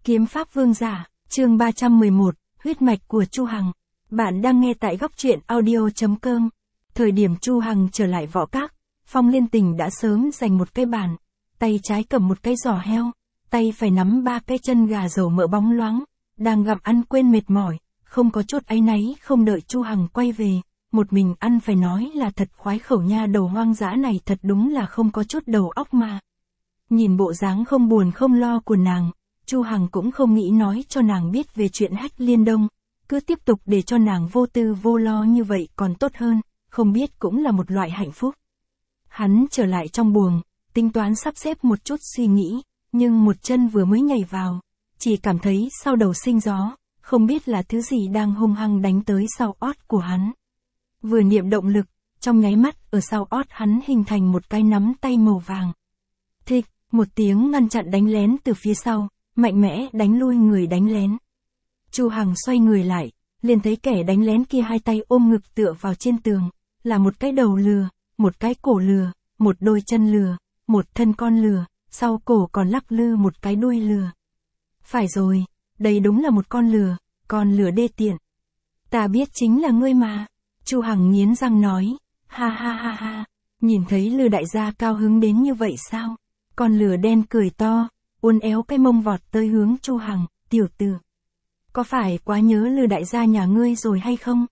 Kiếm pháp vương giả, chương 311, huyết mạch của Chu Hằng. Bạn đang nghe tại góc truyện audio.com. Thời điểm Chu Hằng trở lại võ các, Phong Liên Tình đã sớm giành một cái bàn, tay trái cầm một cái giò heo, tay phải nắm ba cái chân gà dầu mỡ bóng loáng, đang gặm ăn quên mệt mỏi, không có chút áy náy không đợi Chu Hằng quay về, một mình ăn phải nói là thật khoái khẩu nha, đầu hoang dã này thật đúng là không có chút đầu óc mà. Nhìn bộ dáng không buồn không lo của nàng, Chu Hằng cũng không nghĩ nói cho nàng biết về chuyện Hách Liên Đông, cứ tiếp tục để cho nàng vô tư vô lo như vậy còn tốt hơn, không biết cũng là một loại hạnh phúc. Hắn trở lại trong buồng, tính toán sắp xếp một chút suy nghĩ, nhưng một chân vừa mới nhảy vào, chỉ cảm thấy sau đầu sinh gió, không biết là thứ gì đang hung hăng đánh tới sau ót của hắn. Vừa niệm động lực, trong nháy mắt ở sau ót hắn hình thành một cái nắm tay màu vàng. Thịch, một tiếng ngăn chặn đánh lén từ phía sau, mạnh mẽ đánh lui người đánh lén. Chu Hằng xoay người lại, liền thấy kẻ đánh lén kia hai tay ôm ngực tựa vào trên tường, là một cái đầu lừa, một cái cổ lừa, một đôi chân lừa, một thân con lừa, sau cổ còn lắc lư một cái đuôi lừa. Phải rồi, đây đúng là một con lừa đê tiện. Ta biết chính là ngươi mà. Chu Hằng nghiến răng nói, ha ha ha ha, nhìn thấy Lư đại gia cao hứng đến như vậy sao? Con lừa đen cười to, uốn éo cái mông vọt tới hướng Chu Hằng, tiểu tử. Có phải quá nhớ Lư đại gia nhà ngươi rồi hay không?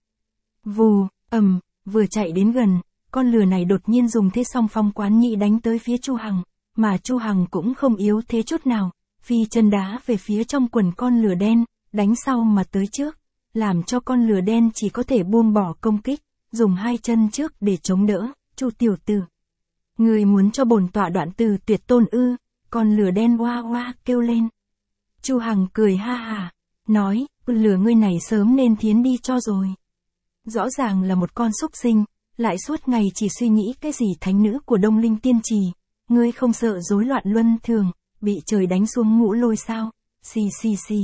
Vù, vừa chạy đến gần, con lừa này đột nhiên dùng thế song phong quán nhị đánh tới phía Chu Hằng, mà Chu Hằng cũng không yếu thế chút nào, phi chân đá về phía trong quần con lừa đen, đánh sau mà tới trước, làm cho con lừa đen chỉ có thể buông bỏ công kích, dùng hai chân trước để chống đỡ. Chu tiểu tử, người muốn cho bổn tọa đoạn từ tuyệt tôn ư? Con lừa đen oa oa kêu lên. Chu Hằng cười ha hà, nói, lừa ngươi này sớm nên thiến đi cho rồi. Rõ ràng là một con súc sinh, lại suốt ngày chỉ suy nghĩ cái gì thánh nữ của Đông Linh Tiên Trì, ngươi không sợ rối loạn luân thường, bị trời đánh xuống ngũ lôi sao? Xì xì xì.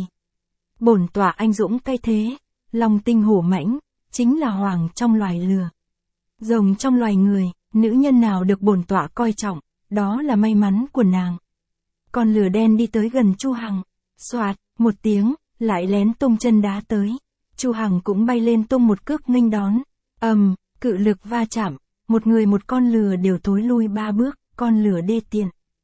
Bổn tọa anh dũng cay thế, lòng tinh hổ mãnh, chính là hoàng trong loài lừa. Rồng trong loài người, nữ nhân nào được bổn tọa coi trọng, đó là may mắn của nàng. Con lừa đen đi tới gần Chu Hằng, xoạt, một tiếng, lại lén tung chân đá tới. Chu Hằng cũng bay lên tung một cước nghênh đón. Cự lực va chạm, một người một con lừa đều thối lui 3 bước, con lừa đê tiện.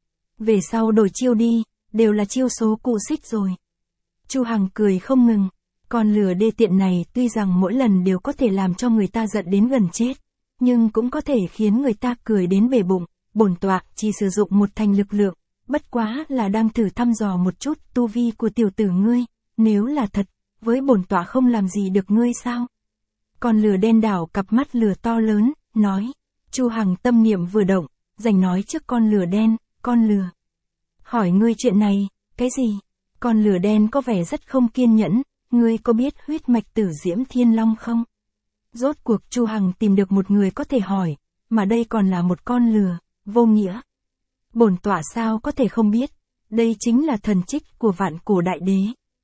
Về sau đổi chiêu đi, đều là chiêu số cụ xích rồi. Chu Hằng cười không ngừng, con lừa đê tiện này tuy rằng mỗi lần đều có thể làm cho người ta giận đến gần chết, nhưng cũng có thể khiến người ta cười đến bể bụng. Bổn tọa chỉ sử dụng một thành lực lượng, bất quá là đang thử thăm dò một chút tu vi của tiểu tử ngươi, nếu là thật, với bổn tọa không làm gì được ngươi sao? Con lừa đen đảo cặp mắt lừa to lớn, nói. Chu Hằng tâm niệm vừa động, giành nói trước con lừa đen, con lừa. Hỏi ngươi chuyện này, cái gì? Con lừa đen có vẻ rất không kiên nhẫn, ngươi có biết huyết mạch Tử Diễm Thiên Long không? Rốt cuộc Chu Hằng tìm được một người có thể hỏi, mà đây còn là một con lừa, vô nghĩa. Bổn tọa sao có thể không biết, đây chính là thần trích của Vạn Cổ Đại Đế.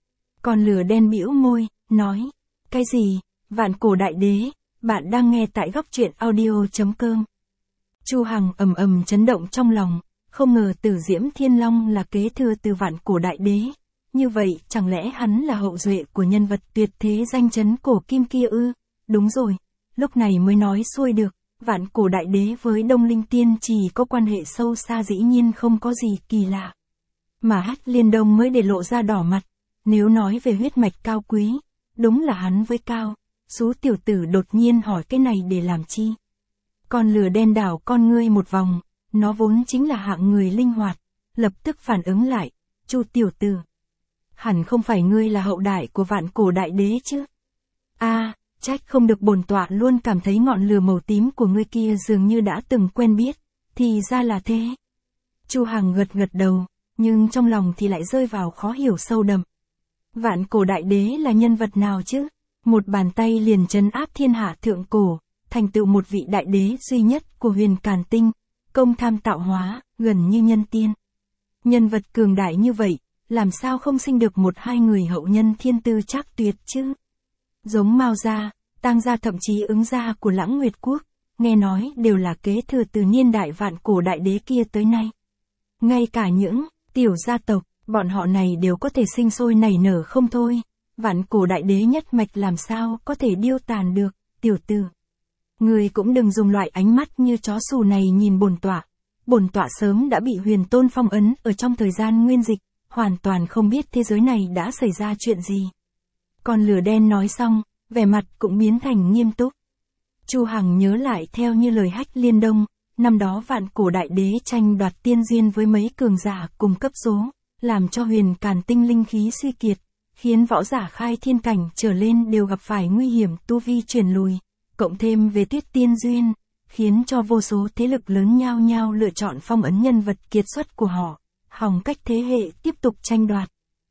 Con lừa đen bĩu môi, nói, cái gì, Vạn Cổ Đại Đế, bạn đang nghe tại góc truyện audio.com. Chu Hằng chấn động trong lòng, không ngờ Tử Diễm Thiên Long là kế thừa từ Vạn Cổ Đại Đế. Như vậy, chẳng lẽ hắn là hậu duệ của nhân vật tuyệt thế danh chấn cổ kim kia ư? Đúng rồi, lúc này mới nói xuôi được, Vạn Cổ Đại Đế với Đông Linh Tiên Trì có quan hệ sâu xa dĩ nhiên không có gì kỳ lạ. Mà Hách Liên Đông mới để lộ ra đỏ mặt, nếu nói về huyết mạch cao quý, đúng là hắn với cao. Sú tiểu tử đột nhiên hỏi cái này để làm chi? Con lừa đen đảo con ngươi một vòng, nó vốn chính là hạng người linh hoạt, lập tức phản ứng lại, Chu tiểu tử. Hẳn không phải ngươi là hậu đại của Vạn Cổ Đại Đế chứ? Trách không được bổn tọa luôn cảm thấy ngọn lửa màu tím của ngươi kia dường như đã từng quen biết, thì ra là thế. Chu Hằng gật đầu, nhưng trong lòng thì lại rơi vào khó hiểu sâu đậm. Vạn Cổ Đại Đế là nhân vật nào chứ? Một bàn tay liền trấn áp thiên hạ thượng cổ, thành tựu một vị đại đế duy nhất của Huyền Càn Tinh, công tham tạo hóa, gần như nhân tiên. Nhân vật cường đại như vậy, làm sao không sinh được một hai người hậu nhân thiên tư trác tuyệt chứ? Giống Mao gia, Tang gia thậm chí Ứng gia của Lãng Nguyệt Quốc, nghe nói đều là kế thừa từ niên đại Vạn Cổ Đại Đế kia tới nay. Ngay cả những tiểu gia tộc Bọn họ này đều có thể sinh sôi nảy nở không thôi, vạn cổ đại đế nhất mạch làm sao có thể điêu tàn được, tiểu tử. Ngươi cũng đừng dùng loại ánh mắt như chó xù này nhìn bổn tọa sớm đã bị huyền tôn phong ấn ở trong thời gian nguyên dịch, hoàn toàn không biết thế giới này đã xảy ra chuyện gì. Con lửa đen nói xong, vẻ mặt cũng biến thành nghiêm túc. Chu Hằng nhớ lại theo như lời Hách Liên Đông, năm đó vạn cổ đại đế tranh đoạt tiên duyên với mấy cường giả cùng cấp số, làm cho huyền càn tinh linh khí suy kiệt, khiến võ giả khai thiên cảnh trở lên đều gặp phải nguy hiểm tu vi chuyển lùi, cộng thêm về tuyết tiên duyên, khiến cho vô số thế lực lớn nhao nhao lựa chọn phong ấn nhân vật kiệt xuất của họ, hòng cách thế hệ tiếp tục tranh đoạt.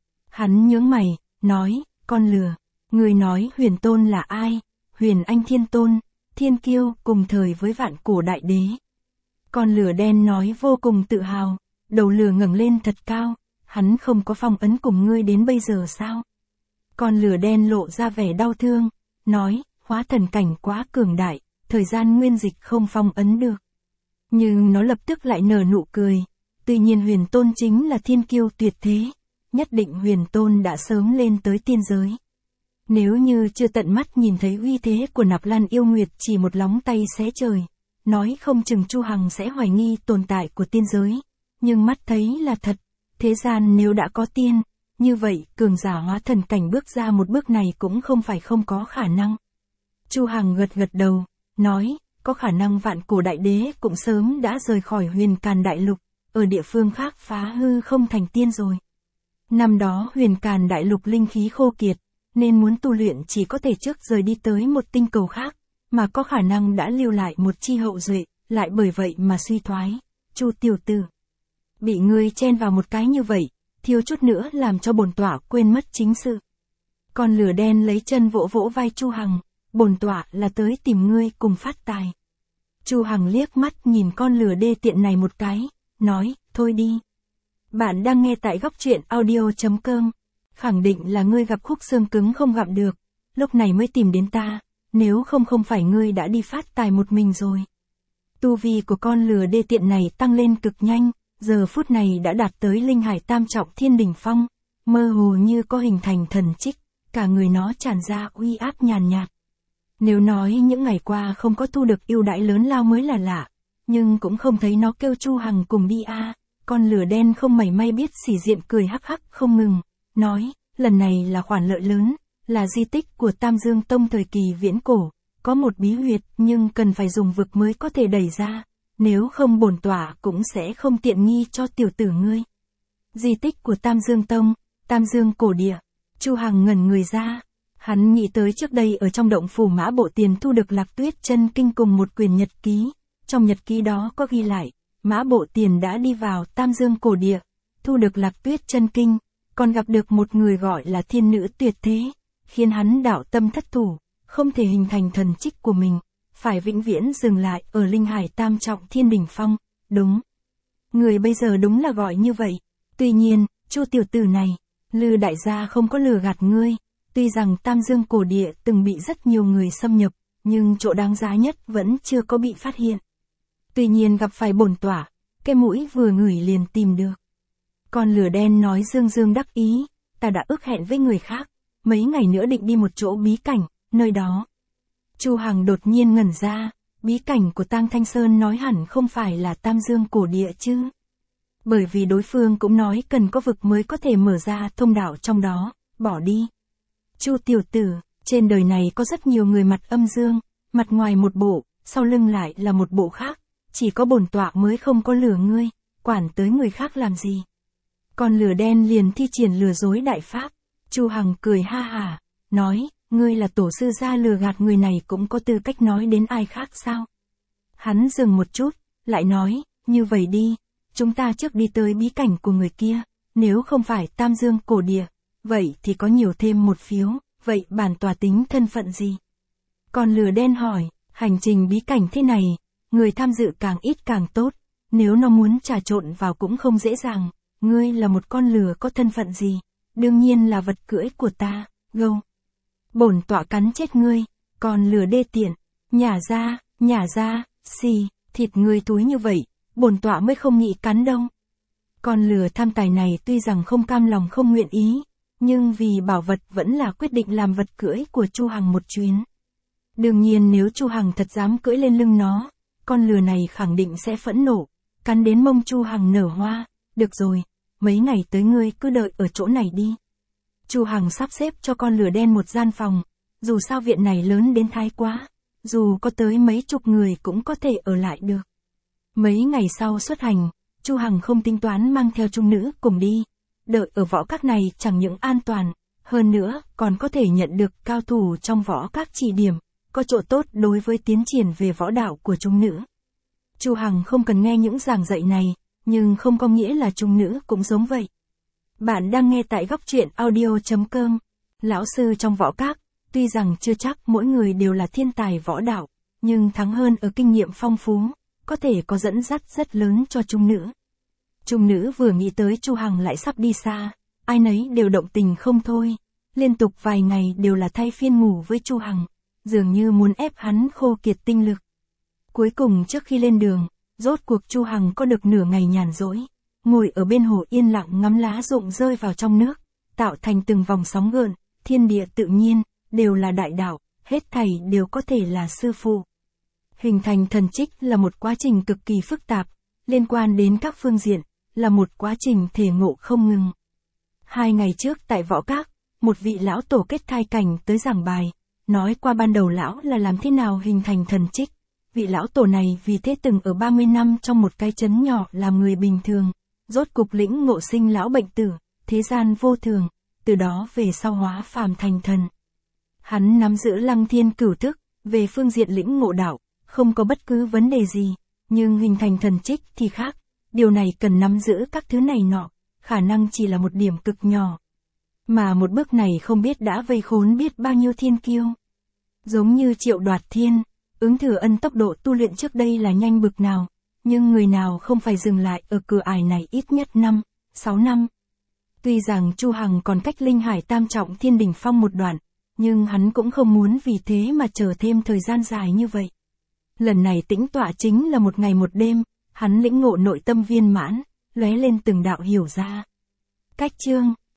Hắn nhướng mày, nói, con lừa, người nói huyền tôn là ai? Huyền Anh Thiên Tôn, thiên kiêu cùng thời với vạn cổ đại đế. Con lửa đen nói vô cùng tự hào, đầu lửa ngẩng lên thật cao, hắn không có phong ấn cùng ngươi đến bây giờ sao? Con lửa đen lộ ra vẻ đau thương, nói, hóa thần cảnh quá cường đại, thời gian nguyên dịch không phong ấn được. Nhưng nó lập tức lại nở nụ cười, tuy nhiên huyền tôn chính là thiên kiêu tuyệt thế, nhất định huyền tôn đã sớm lên tới tiên giới. Nếu như chưa tận mắt nhìn thấy uy thế của Nạp Lan Yêu Nguyệt chỉ một lóng tay xé trời, nói không chừng Chu Hằng sẽ hoài nghi tồn tại của tiên giới, nhưng mắt thấy là thật, thế gian nếu đã có tiên, như vậy cường giả hóa thần cảnh bước ra một bước này cũng không phải không có khả năng. Chu Hằng gật gật đầu, nói, có khả năng vạn cổ đại đế cũng sớm đã rời khỏi huyền càn đại lục, ở địa phương khác phá hư không thành tiên rồi. Năm đó huyền càn đại lục linh khí khô kiệt, nên muốn tu luyện chỉ có thể trước rời đi tới một tinh cầu khác, mà có khả năng đã lưu lại một chi hậu duệ, lại bởi vậy mà suy thoái. Chu tiểu tử, bị ngươi chen vào một cái như vậy, thiếu chút nữa làm cho bổn tọa quên mất chính sự. Con lửa đen lấy chân vỗ vỗ vai Chu Hằng, bổn tọa là tới tìm ngươi cùng phát tài. Chu Hằng liếc mắt nhìn con lửa đê tiện này một cái, nói, thôi đi. Bạn đang nghe tại góc truyện audio.com. Khẳng định là ngươi gặp khúc xương cứng không gặp được, lúc này mới tìm đến ta, nếu không phải ngươi đã đi phát tài một mình rồi. Tu vi của con lừa đê tiện này tăng lên cực nhanh, giờ phút này đã đạt tới linh hải tam trọng thiên đỉnh phong, mơ hồ như có hình thành thần trích, cả người nó tràn ra uy áp nhàn nhạt. Nếu nói những ngày qua không có thu được ưu đãi lớn lao mới là lạ, nhưng cũng không thấy nó kêu Chu Hằng cùng đi a. Con lửa đen không mảy may biết xỉ diện cười hắc hắc không ngừng, nói, lần này là khoản lợi lớn, là di tích của Tam Dương Tông thời kỳ viễn cổ, có một bí huyệt nhưng cần phải dùng vực mới có thể đẩy ra, nếu không bổn tọa cũng sẽ không tiện nghi cho tiểu tử ngươi. Di tích của Tam Dương Tông, Tam Dương cổ địa. Chu Hằng ngẩn người ra, hắn nghĩ tới trước đây ở trong động phủ Mã Bộ Tiền thu được Lạc Tuyết Chân Kinh cùng một quyển nhật ký, trong nhật ký đó có ghi lại, Mã Bộ Tiền đã đi vào Tam Dương cổ địa, thu được Lạc Tuyết Chân Kinh, còn gặp được một người gọi là thiên nữ tuyệt thế, khiến hắn đạo tâm thất thủ, không thể hình thành thần trích của mình, phải vĩnh viễn dừng lại ở linh hải tam trọng thiên đỉnh phong. Đúng, người bây giờ đúng là gọi như vậy. Tuy nhiên, Chu tiểu tử này, Lư đại gia không có lừa gạt ngươi, tuy rằng Tam Dương cổ địa từng bị rất nhiều người xâm nhập, nhưng chỗ đáng giá nhất vẫn chưa có bị phát hiện. Tuy nhiên gặp phải bổn tọa, cái mũi vừa ngửi liền tìm được. Con lửa đen nói dương dương đắc ý, ta đã ước hẹn với người khác, mấy ngày nữa định đi một chỗ bí cảnh, nơi đó. Chu Hằng đột nhiên ngẩn ra, bí cảnh của Tang Thanh Sơn nói hẳn không phải là Tam Dương cổ địa chứ. Bởi vì đối phương cũng nói cần có vực mới có thể mở ra thông đạo trong đó, bỏ đi. Chu tiểu tử, trên đời này có rất nhiều người mặt âm dương, mặt ngoài một bộ, sau lưng lại là một bộ khác, chỉ có bổn tọa mới không có lừa ngươi, quản tới người khác làm gì. Con lửa đen liền thi triển lừa dối đại pháp. Chu Hằng cười ha hả, nói, ngươi là tổ sư gia lừa gạt người này cũng có tư cách nói đến ai khác sao? Hắn dừng một chút, lại nói, như vậy đi, chúng ta trước đi tới bí cảnh của người kia, nếu không phải Tam Dương cổ địa, vậy thì có nhiều thêm một phiếu, vậy bản tòa tính thân phận gì? Con lửa đen hỏi, hành trình bí cảnh thế này, người tham dự càng ít càng tốt, nếu nó muốn trà trộn vào cũng không dễ dàng, ngươi là một con lừa có thân phận gì? Đương nhiên là vật cưỡi của ta, gâu. Bổn tọa cắn chết ngươi, còn lừa đê tiện, nhả ra, xì, thịt ngươi túi như vậy, bổn tọa mới không nghĩ cắn đâu. Con lừa tham tài này tuy rằng không cam lòng không nguyện ý, nhưng vì bảo vật vẫn là quyết định làm vật cưỡi của Chu Hằng một chuyến. Đương nhiên nếu Chu Hằng thật dám cưỡi lên lưng nó, con lừa này khẳng định sẽ phẫn nộ, cắn đến mông Chu Hằng nở hoa. Được rồi, mấy ngày tới ngươi cứ đợi ở chỗ này đi. Chu Hằng sắp xếp cho con lừa đen một gian phòng, dù sao viện này lớn đến thái quá, dù có tới mấy chục người cũng có thể ở lại được. Mấy ngày sau xuất hành, Chu Hằng không tính toán mang theo trung nữ cùng đi. Đợi ở võ các này chẳng những an toàn, hơn nữa còn có thể nhận được cao thủ trong võ các chỉ điểm, có chỗ tốt đối với tiến triển về võ đạo của trung nữ. Chu Hằng không cần nghe những giảng dạy này, nhưng không có nghĩa là trung nữ cũng giống vậy. Bạn đang nghe tại góc truyện audio.com. Lão sư trong võ các, tuy rằng chưa chắc mỗi người đều là thiên tài võ đạo, nhưng thắng hơn ở kinh nghiệm phong phú, có thể có dẫn dắt rất lớn cho trung nữ. Trung nữ vừa nghĩ tới Chu Hằng lại sắp đi xa, ai nấy đều động tình không thôi. Liên tục vài ngày đều là thay phiên ngủ với Chu Hằng, dường như muốn ép hắn khô kiệt tinh lực. Cuối cùng trước khi lên đường, rốt cuộc Chu Hằng có được nửa ngày nhàn rỗi, ngồi ở bên hồ yên lặng ngắm lá rụng rơi vào trong nước, tạo thành từng vòng sóng gợn, thiên địa tự nhiên, đều là đại đạo, hết thảy đều có thể là sư phụ. Hình thành thần trích là một quá trình cực kỳ phức tạp, liên quan đến các phương diện, là một quá trình thể ngộ không ngừng. 2 ngày trước tại võ các, một vị lão tổ kết thai cảnh tới giảng bài, nói qua ban đầu lão là làm thế nào hình thành thần trích. Vị lão tổ này vì thế từng ở 30 năm trong một cái trấn nhỏ làm người bình thường, rốt cục lĩnh ngộ sinh lão bệnh tử, thế gian vô thường, từ đó về sau hóa phàm thành thần. Hắn nắm giữ Lăng Thiên Cửu Thức, về phương diện lĩnh ngộ đạo, không có bất cứ vấn đề gì, nhưng hình thành thần trích thì khác, điều này cần nắm giữ các thứ này nọ, khả năng chỉ là một điểm cực nhỏ. Mà một bước này không biết đã vây khốn biết bao nhiêu thiên kiêu. Giống như Triệu Đoạt Thiên, Ứng Thừa Ân tốc độ tu luyện trước đây là nhanh bực nào, nhưng người nào không phải dừng lại ở cửa ải này ít nhất 6 năm. Tuy rằng Chu Hằng còn cách Linh Hải Tam Trọng Thiên Đỉnh Phong một đoạn, nhưng hắn cũng không muốn vì thế mà chờ thêm thời gian dài như vậy. Lần này tĩnh tọa chính là một ngày một đêm, hắn lĩnh ngộ nội tâm viên mãn, lóe lên từng đạo hiểu ra. Cách chương